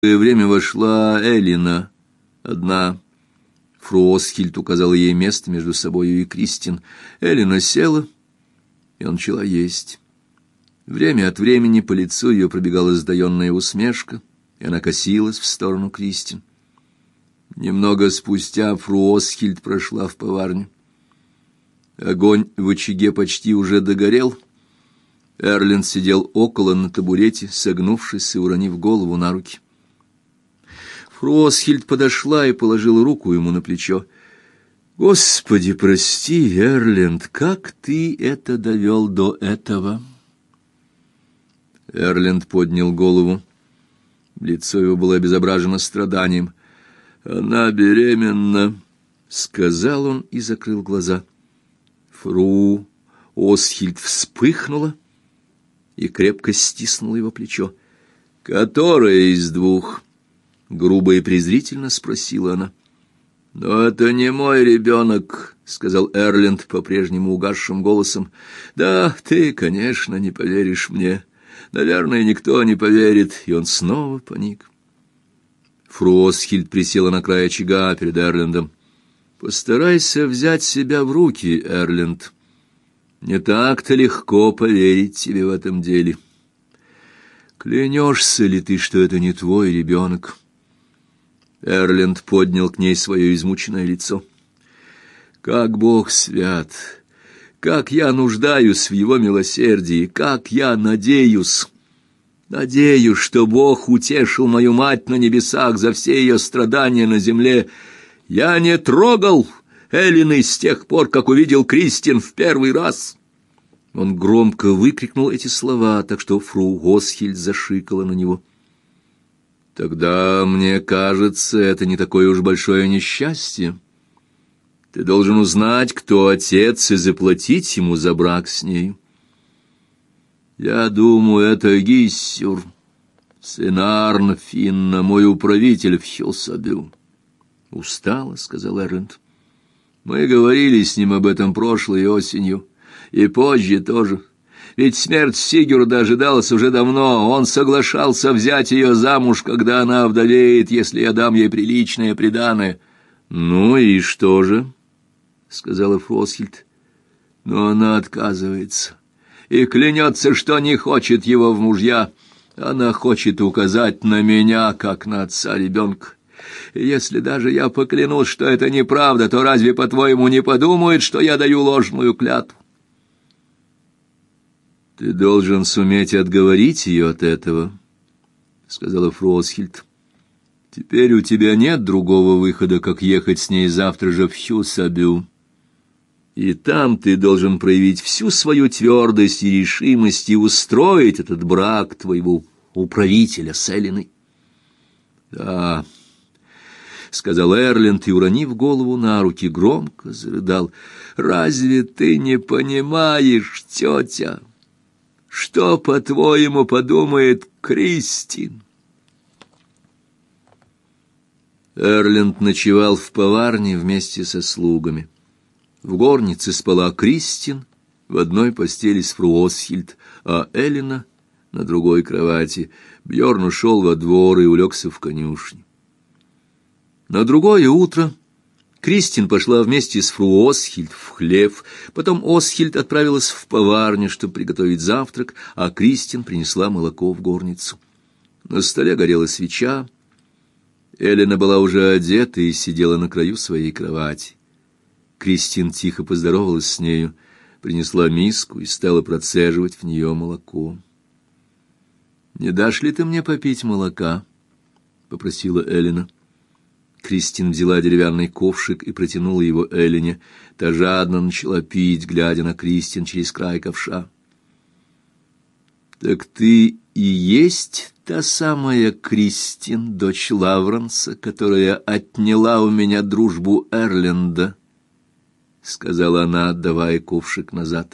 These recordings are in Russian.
время вошла Эллина, одна. Фру Осхильд указала ей место между собою и Кристин. Эллина села, и он начала есть. Время от времени по лицу ее пробегала сдаенная усмешка, и она косилась в сторону Кристин. Немного спустя фру Осхильд прошла в поварню. Огонь в очаге почти уже догорел. Эрленд сидел около на табурете, согнувшись и уронив голову на руки. Фру Осхильд подошла и положила руку ему на плечо. «Господи, прости, Эрленд, как ты это довел до этого?» Эрленд поднял голову. Лицо его было обезображено страданием. «Она беременна», — сказал он и закрыл глаза. Фру Осхильд вспыхнула и крепко стиснула его плечо. «Которая из двух?» — грубо и презрительно спросила она. «Но это не мой ребенок», — сказал Эрленд по-прежнему угасшим голосом. «Да, ты, конечно, не поверишь мне. Наверное, никто не поверит». И он снова паник. Фру Осхильд присела на край очага перед Эрлендом. «Постарайся взять себя в руки, Эрленд. Не так-то легко поверить тебе в этом деле. Клянешься ли ты, что это не твой ребенок?» Эрленд поднял к ней свое измученное лицо. «Как Бог свят! Как я нуждаюсь в его милосердии! Как я надеюсь! Надеюсь, что Бог утешил мою мать на небесах за все ее страдания на земле. Я не трогал Эллины с тех пор, как увидел Кристин в первый раз». Он громко выкрикнул эти слова, так что фру Осхильд зашикала на него. «Тогда, мне кажется, это не такое уж большое несчастье. Ты должен узнать, кто отец, и заплатить ему за брак с нею. Я думаю, это Гиссюр, сын Арнфинна, мой управитель в Хилсабю». «Устала», — сказал Эрленд. «Мы говорили с ним об этом прошлой осенью, и позже тоже. Ведь смерть Сигурда ожидалась уже давно. Он соглашался взять ее замуж, когда она овдовеет, если я дам ей приличное приданое». «Ну и что же?» — сказала фру Осхильд. «Но она отказывается и клянется, что не хочет его в мужья. Она хочет указать на меня, как на отца ребенка. И если даже я поклянусь, что это неправда, то разве, по-твоему, не подумает, что я даю ложную клятву?» «Ты должен суметь отговорить ее от этого», — сказала фру Осхильд. «Теперь у тебя нет другого выхода, как ехать с ней завтра же в Хьюсабю. И там ты должен проявить всю свою твердость и решимость и устроить этот брак твоего управителя с Эллиной». «Да», — сказал Эрленд и, уронив голову на руки, громко зарыдал. «Разве ты не понимаешь, тетя? Что, по-твоему, подумает Кристин?» Эрленд ночевал в поварне вместе со слугами. В горнице спала Кристин в одной постели с фру Осхильд, а Эллина на другой кровати. Бьорн ушел во двор и улегся в конюшне. На другое утро Кристин пошла вместе с фру Осхильд в хлев, потом Осхильд отправилась в поварню, чтобы приготовить завтрак, а Кристин принесла молоко в горницу. На столе горела свеча. Эллина была уже одета и сидела на краю своей кровати. Кристин тихо поздоровалась с нею, принесла миску и стала процеживать в нее молоко. «Не дашь ли ты мне попить молока?» — попросила Эллина. Кристин взяла деревянный ковшик и протянула его Эллине. Та жадно начала пить, глядя на Кристин через край ковша. «Так ты и есть та самая Кристин, дочь Лавранса, которая отняла у меня дружбу Эрленда?» — сказала она, отдавая ковшик назад.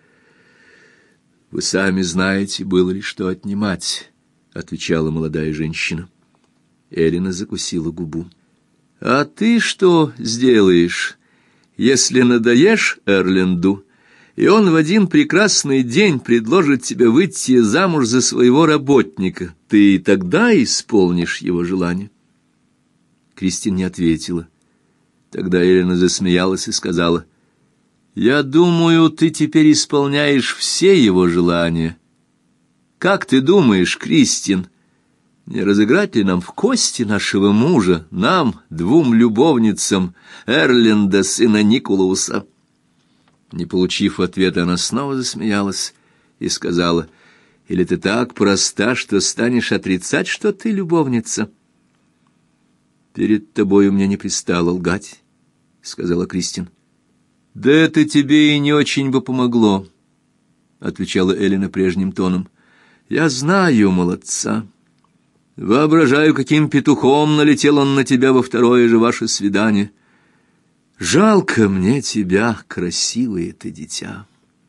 «Вы сами знаете, было ли что отнимать», — отвечала молодая женщина. Эллина закусила губу. «А ты что сделаешь, если надоешь Эрленду и он в один прекрасный день предложит тебе выйти замуж за своего работника. Ты и тогда исполнишь его желание. Кристин не ответила. Тогда Эллина засмеялась и сказала: «Я думаю, ты теперь исполняешь все его желания. Как ты думаешь, Кристин, не разыграть ли нам в кости нашего мужа, нам, двум любовницам Эрленда, сына Николауса?» Не получив ответа, она снова засмеялась и сказала: «Или ты так проста, что станешь отрицать, что ты любовница?» «Перед тобою мне не пристало лгать», — сказала Кристин. «Да это тебе и не очень бы помогло», — отвечала Эллина прежним тоном. «Я знаю молодца. Воображаю, каким петухом налетел он на тебя во второе же ваше свидание. Жалко мне тебя, красивое ты дитя».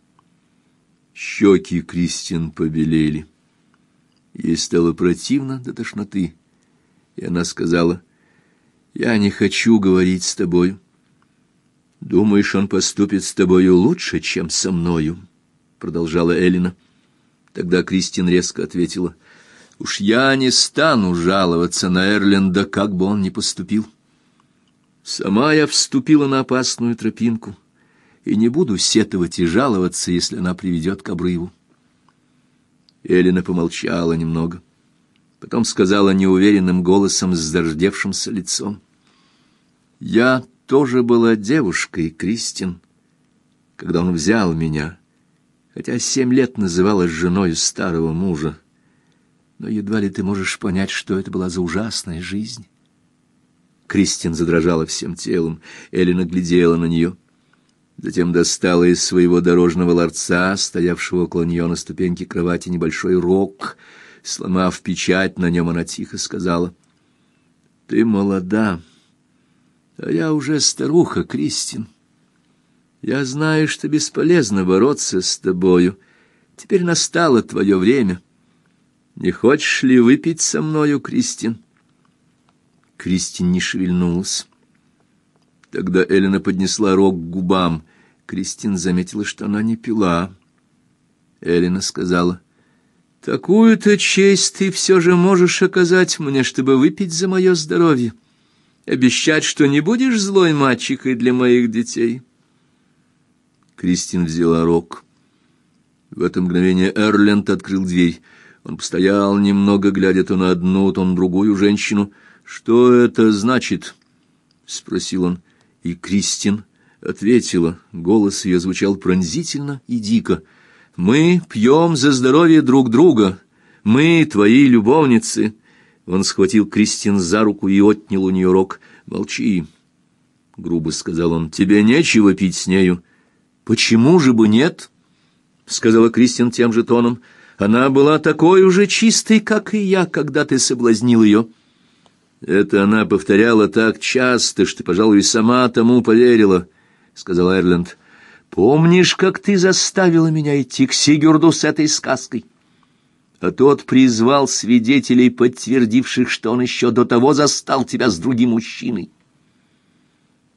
Щеки Кристин побелели. Ей стало противно до тошноты, и она сказала: «Я не хочу говорить с тобою». «Думаешь, он поступит с тобою лучше, чем со мною?» — продолжала Эллина. Тогда Кристин резко ответила: «Уж я не стану жаловаться на Эрленда, как бы он ни поступил. Сама я вступила на опасную тропинку, и не буду сетовать и жаловаться, если она приведет к обрыву». Эллина помолчала немного, потом сказала неуверенным голосом с зардевшимся лицом: «Я тоже была девушкой, Кристин, когда он взял меня, хотя 7 лет называлась женой старого мужа. Но едва ли ты можешь понять, что это была за ужасная жизнь». Кристин задрожала всем телом. Эллина глядела на нее. Затем достала из своего дорожного ларца, стоявшего около нее на ступеньке кровати, небольшой рог. Сломав печать на нем, она тихо сказала: «Ты молода, а я уже старуха, Кристин. Я знаю, что бесполезно бороться с тобою. Теперь настало твое время. Не хочешь ли выпить со мною, Кристин?» Кристин не шевельнулась. Тогда Эллина поднесла рог к губам. Кристин заметила, что она не пила. Эллина сказала: «Такую-то честь ты все же можешь оказать мне, чтобы выпить за мое здоровье. Обещать, что не будешь злой мачехой для моих детей». Кристин взяла рог. В это мгновение Эрленд открыл дверь. Он постоял немного, глядя то на одну, то на другую женщину. «Что это значит?» — спросил он. И Кристин ответила. Голос ее звучал пронзительно и дико: «Мы пьем за здоровье друг друга. Мы твои любовницы». Он схватил Кристин за руку и отнял у нее рог. «Молчи», — грубо сказал он. «Тебе нечего пить с нею». «Почему же бы нет?» — сказала Кристин тем же тоном. «Она была такой уже чистой, как и я, когда ты соблазнил ее». «Это она повторяла так часто, что, пожалуй, сама тому поверила», — сказал Эрленд. «Помнишь, как ты заставила меня идти к Сигурду с этой сказкой? А тот призвал свидетелей, подтвердивших, что он еще до того застал тебя с другим мужчиной.